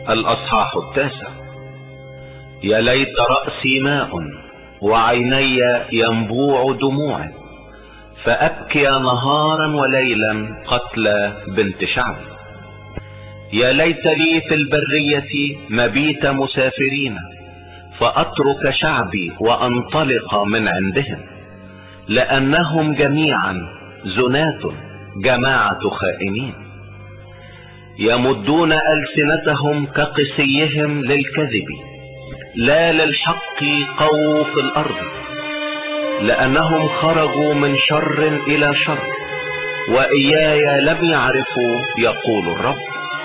الأصحاح 9. يا ليت رأسي ماء وعيني ينبوع دموع، فأبكي نهارا وليلا قتل بنت شعبي. يا ليت لي في البرية مبيت مسافرين، فأترك شعبي وأنطلق من عندهم، لأنهم جميعا زنات جماعة خائنين. يمدون ألسنتهم كقسيهم للكذب، لا للحق قووا في الأرض، لأنهم خرجوا من شر إلى شر، وإياي لم يعرفوا يقول الرب.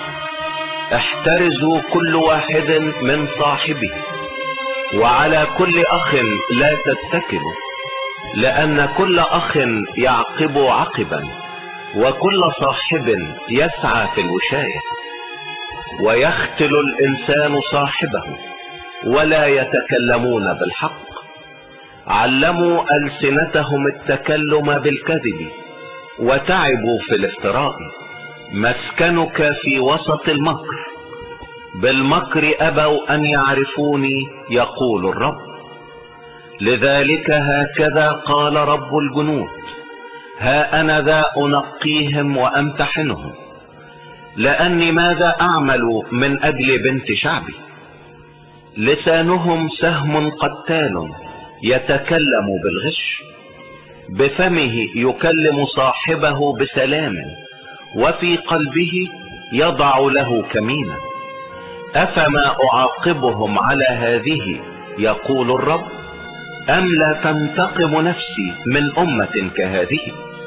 احترزوا كل واحد من صاحبه، وعلى كل أخ لا تتكلوا، لأن كل أخ يعقب عقبا، وكل صاحب يسعى في الوشاية. ويختل الإنسان صاحبه، ولا يتكلمون بالحق. علموا ألسنتهم التكلم بالكذب، وتعبوا في الافتراء. مسكنك في وسط المكر، بالمكر أبوا أن يعرفوني يقول الرب. لذلك هكذا قال رب الجنود: ها أنا ذا أنقيهم وأمتحنهم، لأني ماذا أعمل من أجل بنت شعبي؟ لسانهم سهم قتال يتكلم بالغش، بفمه يكلم صاحبه بسلام، وفي قلبه يضع له كمينا. أفما أعاقبهم على هذه يقول الرب؟ أم لا تنتقم نفسي من أمة كهذه؟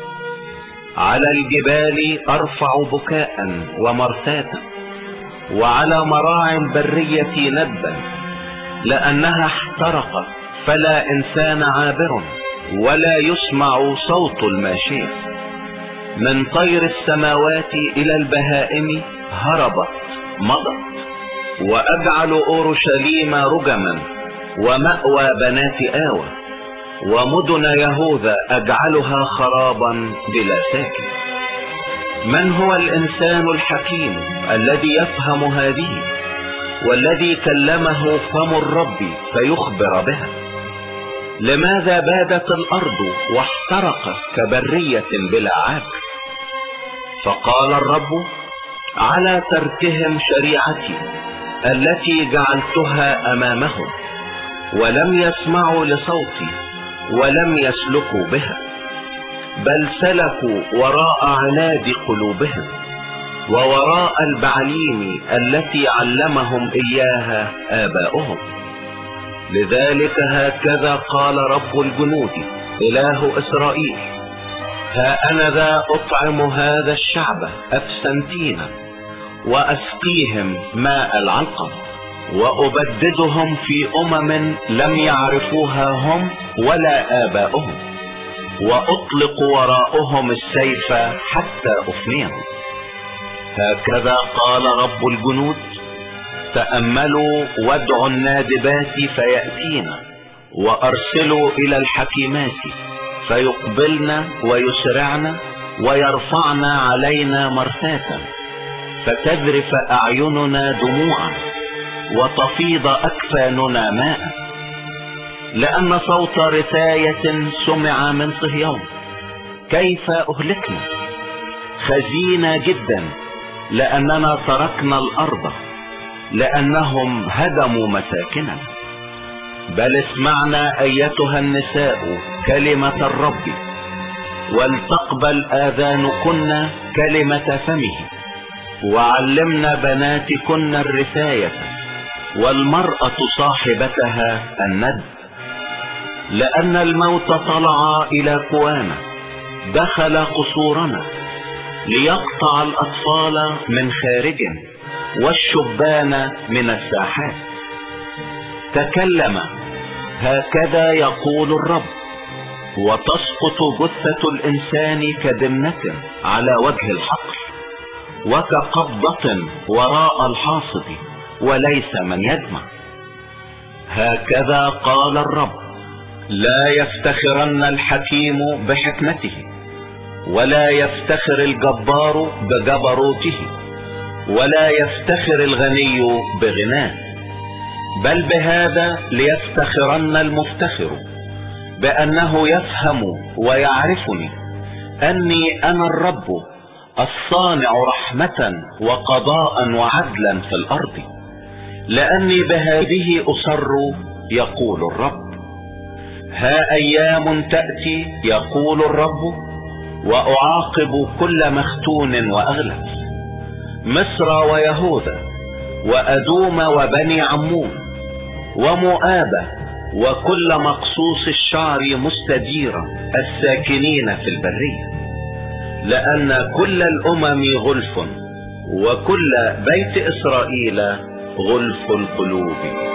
على الجبال أرفع بكاء ومرثاة، وعلى مراعي البرية ندبا، لأنها احترقت فلا إنسان عابر، ولا يسمع صوت الماشية. من طير السماوات إلى البهائم هربت مضت، وأجعل أورشليم رجما ومأوى بنات آوى، ومدن يهوذا أجعلها خرابا بلا ساكن. من هو الإنسان الحكيم الذي يفهم هذه، والذي كلمه فم الرب فيخبر بها؟ لماذا بادت الأرض واحترقت كبرية بلا عاقل؟ فقال الرب: على تركهم شريعتي التي جعلتها أمامهم، ولم يسمعوا لصوتي ولم يسلكوا بها، بل سلكوا وراء عناد قلوبهم، ووراء البعليم التي علمهم إياها آباؤهم. لذلك هكذا قال رب الجنود إله إسرائيل: ها أنا ذا أطعم هذا الشعب أفسنتين، وأسقيهم ماء العلقم، وأبددهم في لم يعرفوها هم ولا آباؤهم، وأطلق وراءهم السيف حتى أفنيهم. هكذا قال رب الجنود: تأملوا وادعوا النادبات فيأتينا، وأرسلوا إلى الحكيمات فيقبلن ويسرعن، ويرفعن علينا مرثاة، فتذرف أعيننا دموعا، وتفيض أكفاننا ماء. لأن صوت رثاية سمع من صهيون، كيف أهلكنا؟ خزينا جدا لأننا تركنا الأرض، لأنهم هدموا مساكننا. بل اسمعنا أيتها النساء كلمة الرب، ولتقبل آذانكن كلمة فمه، وعلمنا بناتكن الرثاية، والمرأة صاحبتها الند. لأن الموت طلع إلى كوانا، دخل قصورنا، ليقطع الأطفال من خارج، والشبان من الساحات. تكلم: هكذا يقول الرب: وتسقط جثة الإنسان كدمنة على وجه الحقل، وكقبضة وراء الحاصد، وليس من يجمع. هكذا قال الرب: لا يفتخرن الحكيم بحكمته، ولا يفتخر الجبار بجبروته، ولا يفتخر الغني بغناه، بل بهذا ليفتخرن المفتخر، بأنه يفهم ويعرفني أني أنا الرب الصانع رحمة وقضاء وعدلا في الأرض، لأني بهذه أسر يقول الرب. ها أيام تأتي يقول الرب وأعاقب كل مختون وأغلب، مصر ويهوذا وأدوم وبني عمون ومؤابة وكل مقصوص الشعر مستديرا الساكنين في البرية، لأن كل الأمم غلف وكل بيت إسرائيل غلف القلوب.